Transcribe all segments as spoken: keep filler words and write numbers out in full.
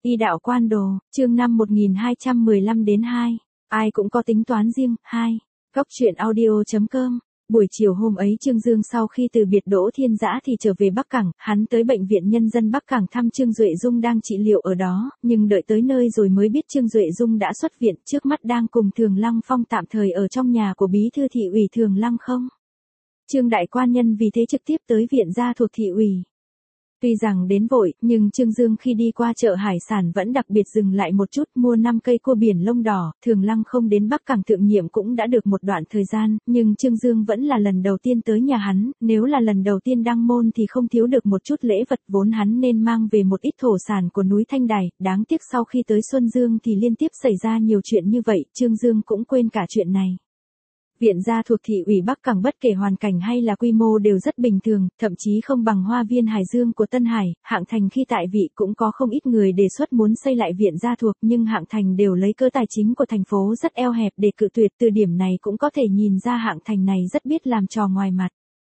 Y đạo quan đồ, chương năm một nghìn hai trăm mười lăm đến hai. Ai cũng có tính toán riêng, hai. Góc truyện audio chấm com. Buổi chiều hôm ấy Trương Dương sau khi từ biệt Đỗ Thiên Dã thì trở về Bắc Cảng, hắn tới bệnh viện nhân dân Bắc Cảng thăm Trương Duệ Dung đang trị liệu ở đó, nhưng đợi tới nơi rồi mới biết Trương Duệ Dung đã xuất viện, trước mắt đang cùng Thường Lăng Phong tạm thời ở trong nhà của bí thư thị ủy Thường Lăng không. Trương đại quan nhân vì thế trực tiếp tới viện gia thuộc thị ủy. Tuy rằng đến vội, nhưng Trương Dương khi đi qua chợ hải sản vẫn đặc biệt dừng lại một chút mua năm cây cua biển lông đỏ. Thường Lăng không đến Bắc Cảng thượng nhiệm cũng đã được một đoạn thời gian, nhưng Trương Dương vẫn là lần đầu tiên tới nhà hắn, nếu là lần đầu tiên đăng môn thì không thiếu được một chút lễ vật, vốn hắn nên mang về một ít thổ sản của núi Thanh Đài, đáng tiếc sau khi tới Xuân Dương thì liên tiếp xảy ra nhiều chuyện như vậy, Trương Dương cũng quên cả chuyện này. Viện gia thuộc thị ủy Bắc Cảng bất kể hoàn cảnh hay là quy mô đều rất bình thường, thậm chí không bằng Hoa viên Hải Dương của Tân Hải. Hạng Thành khi tại vị cũng có không ít người đề xuất muốn xây lại viện gia thuộc, nhưng Hạng Thành đều lấy cơ tài chính của thành phố rất eo hẹp để cự tuyệt. Từ điểm này cũng có thể nhìn ra Hạng Thành này rất biết làm trò ngoài mặt.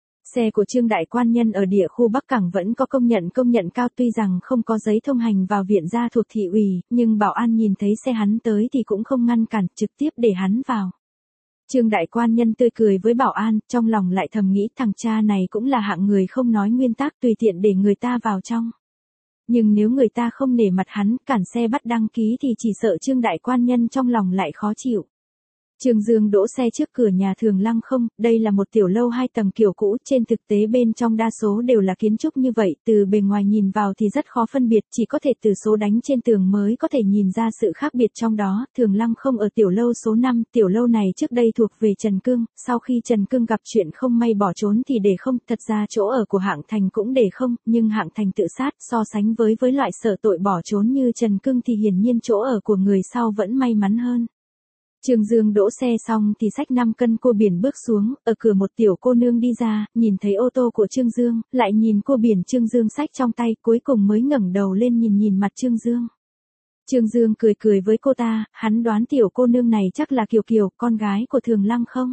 Xe của Trương đại quan nhân ở địa khu Bắc Cảng vẫn có công nhận công nhận cao, tuy rằng không có giấy thông hành vào viện gia thuộc thị ủy, nhưng bảo an nhìn thấy xe hắn tới thì cũng không ngăn cản, trực tiếp để hắn vào. Trương đại quan nhân tươi cười với bảo an, trong lòng lại thầm nghĩ thằng cha này cũng là hạng người không nói nguyên tắc, tùy tiện để người ta vào trong. Nhưng nếu người ta không nể mặt hắn, cản xe bắt đăng ký thì chỉ sợ Trương đại quan nhân trong lòng lại khó chịu. Trương Dương đỗ xe trước cửa nhà Thường Lăng không, đây là một tiểu lâu hai tầng kiểu cũ, trên thực tế bên trong đa số đều là kiến trúc như vậy, từ bề ngoài nhìn vào thì rất khó phân biệt, chỉ có thể từ số đánh trên tường mới có thể nhìn ra sự khác biệt trong đó. Thường Lăng không ở tiểu lâu số năm, tiểu lâu này trước đây thuộc về Trần Cương, sau khi Trần Cương gặp chuyện không may bỏ trốn thì để không, thật ra chỗ ở của Hạng Thành cũng để không, nhưng Hạng Thành tự sát, so sánh với với loại sợ tội bỏ trốn như Trần Cương thì hiển nhiên chỗ ở của người sau vẫn may mắn hơn. Trương Dương đỗ xe xong thì xách năm cân cua biển bước xuống, ở cửa một tiểu cô nương đi ra, nhìn thấy ô tô của Trương Dương, lại nhìn cua biển Trương Dương xách trong tay, cuối cùng mới ngẩng đầu lên nhìn nhìn mặt Trương Dương. Trương Dương cười cười với cô ta, hắn đoán tiểu cô nương này chắc là Kiều Kiều, con gái của Thường Lăng không.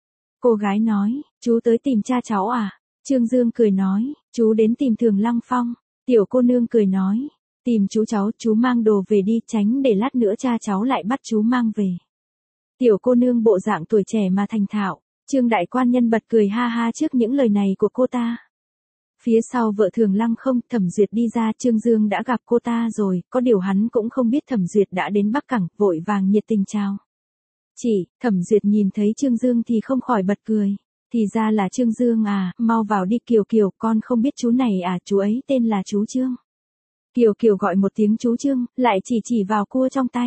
Cô gái nói, chú tới tìm cha cháu à? Trương Dương cười nói, chú đến tìm Thường Lăng Phong. Tiểu cô nương cười nói, tìm chú cháu, chú mang đồ về đi, tránh để lát nữa cha cháu lại bắt chú mang về. Tiểu cô nương bộ dạng tuổi trẻ mà thành thạo, Trương đại quan nhân bật cười ha ha trước những lời này của cô ta. Phía sau vợ Thường Lăng không, Thẩm Duyệt đi ra, Trương Dương đã gặp cô ta rồi, có điều hắn cũng không biết Thẩm Duyệt đã đến Bắc Cảng, vội vàng nhiệt tình chào. Chỉ, Thẩm Duyệt nhìn thấy Trương Dương thì không khỏi bật cười. Thì ra là Trương Dương à, mau vào đi Kiều Kiều, con không biết chú này à, chú ấy tên là chú Trương. Kiều Kiều gọi một tiếng chú Trương, lại chỉ chỉ vào cua trong tay.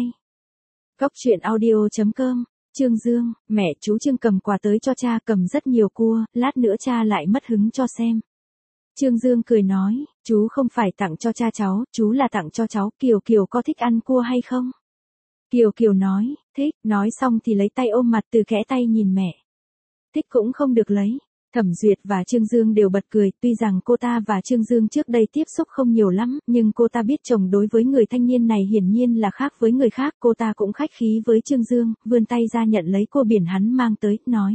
Góc truyện audio chấm com. Trương Dương, mẹ, chú Trương cầm quà tới cho cha, cầm rất nhiều cua, lát nữa cha lại mất hứng cho xem. Trương Dương cười nói, chú không phải tặng cho cha cháu, chú là tặng cho cháu. Kiều Kiều có thích ăn cua hay không? Kiều Kiều nói, thích, nói xong thì lấy tay ôm mặt từ kẽ tay nhìn mẹ. Thích cũng không được lấy. Thẩm Duyệt và Trương Dương đều bật cười, tuy rằng cô ta và Trương Dương trước đây tiếp xúc không nhiều lắm, nhưng cô ta biết chồng đối với người thanh niên này hiển nhiên là khác với người khác, cô ta cũng khách khí với Trương Dương, vươn tay ra nhận lấy cua biển hắn mang tới, nói.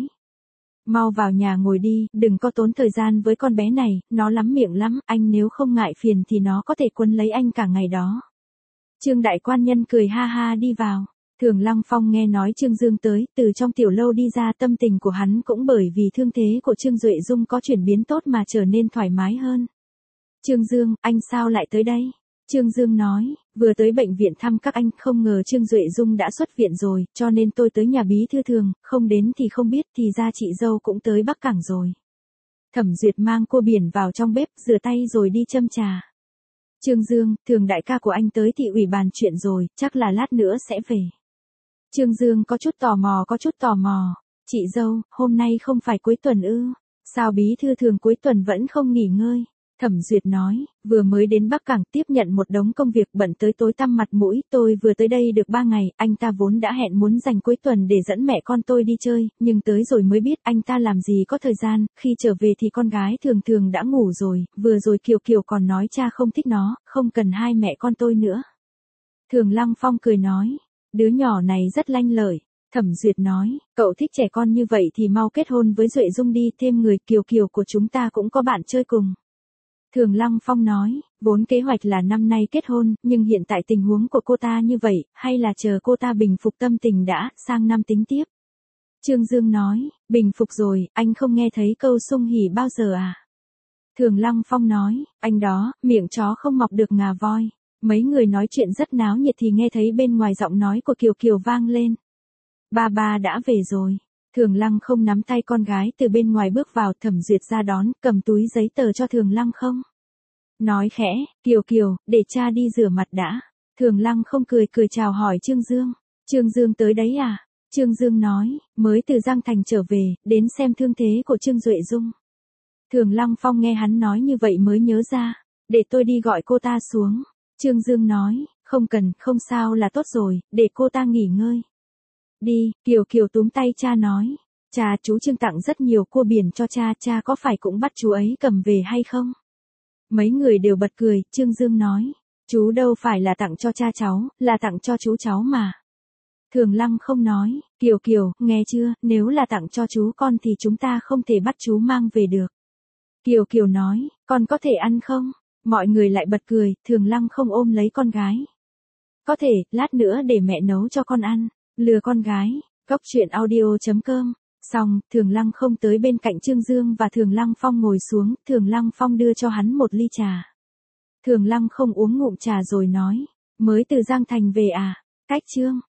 Mau vào nhà ngồi đi, đừng có tốn thời gian với con bé này, nó lắm miệng lắm, anh nếu không ngại phiền thì nó có thể quấn lấy anh cả ngày đó. Trương đại quan nhân cười ha ha đi vào. Thường Lăng Phong nghe nói Trương Dương tới, từ trong tiểu lâu đi ra, tâm tình của hắn cũng bởi vì thương thế của Trương Duệ Dung có chuyển biến tốt mà trở nên thoải mái hơn. Trương Dương, anh sao lại tới đây? Trương Dương nói, vừa tới bệnh viện thăm các anh, không ngờ Trương Duệ Dung đã xuất viện rồi, cho nên tôi tới nhà bí thư Thường, không đến thì không biết, thì ra chị dâu cũng tới Bắc Cảng rồi. Thẩm Duyệt mang cua biển vào trong bếp, rửa tay rồi đi châm trà. Trương Dương, Thường đại ca của anh tới thị ủy bàn chuyện rồi, chắc là lát nữa sẽ về. Trương Dương có chút tò mò có chút tò mò. Chị dâu, hôm nay không phải cuối tuần ư? Sao bí thư Thường cuối tuần vẫn không nghỉ ngơi? Thẩm Duyệt nói, vừa mới đến Bắc Cảng tiếp nhận một đống công việc bận tới tối tăm mặt mũi, tôi vừa tới đây được ba ngày, anh ta vốn đã hẹn muốn dành cuối tuần để dẫn mẹ con tôi đi chơi, nhưng tới rồi mới biết anh ta làm gì có thời gian, khi trở về thì con gái Thường Thường đã ngủ rồi, vừa rồi Kiều Kiều còn nói cha không thích nó, không cần hai mẹ con tôi nữa. Thường Lăng Phong cười nói. Đứa nhỏ này rất lanh lợi. Thẩm Duyệt nói, cậu thích trẻ con như vậy thì mau kết hôn với Duệ Dung đi, thêm người Kiều Kiều của chúng ta cũng có bạn chơi cùng. Thường Lăng Phong nói, Vốn kế hoạch là năm nay kết hôn, nhưng hiện tại tình huống của cô ta như vậy, hay là chờ cô ta bình phục tâm tình đã, sang năm tính tiếp. Trương Dương nói, bình phục rồi, anh không nghe thấy câu sung hỉ bao giờ à? Thường Lăng Phong nói, anh đó, miệng chó không mọc được ngà voi. Mấy người nói chuyện rất náo nhiệt thì nghe thấy bên ngoài giọng nói của Kiều Kiều vang lên. Ba ba đã về rồi. Thường Lăng không nắm tay con gái từ bên ngoài bước vào, Thẩm Duyệt ra đón, cầm túi giấy tờ cho Thường Lăng không. Nói khẽ, Kiều Kiều, để cha đi rửa mặt đã. Thường Lăng không cười cười chào hỏi Trương Dương. Trương Dương tới đấy à? Trương Dương nói, mới từ Giang Thành trở về, đến xem thương thế của Trương Duệ Dung. Thường Lăng Phong nghe hắn nói như vậy mới nhớ ra, để tôi đi gọi cô ta xuống. Trương Dương nói, không cần, không sao là tốt rồi, để cô ta nghỉ ngơi. Đi, Kiều Kiều túm tay cha nói, cha chú Trương tặng rất nhiều cua biển cho cha, cha có phải cũng bắt chú ấy cầm về hay không? Mấy người đều bật cười, Trương Dương nói, chú đâu phải là tặng cho cha cháu, là tặng cho chú cháu mà. Thường Lăng không nói, Kiều Kiều, nghe chưa, nếu là tặng cho chú con thì chúng ta không thể bắt chú mang về được. Kiều Kiều nói, con có thể ăn không? Mọi người lại bật cười, Thường Lăng không ôm lấy con gái. Có thể, lát nữa để mẹ nấu cho con ăn, lừa con gái. Cốc truyện audio chấm com. Xong, Thường Lăng không tới bên cạnh Trương Dương và Thường Lăng Phong ngồi xuống, Thường Lăng Phong đưa cho hắn một ly trà. Thường Lăng không uống ngụm trà rồi nói, mới từ Giang Thành về à? Cách Trương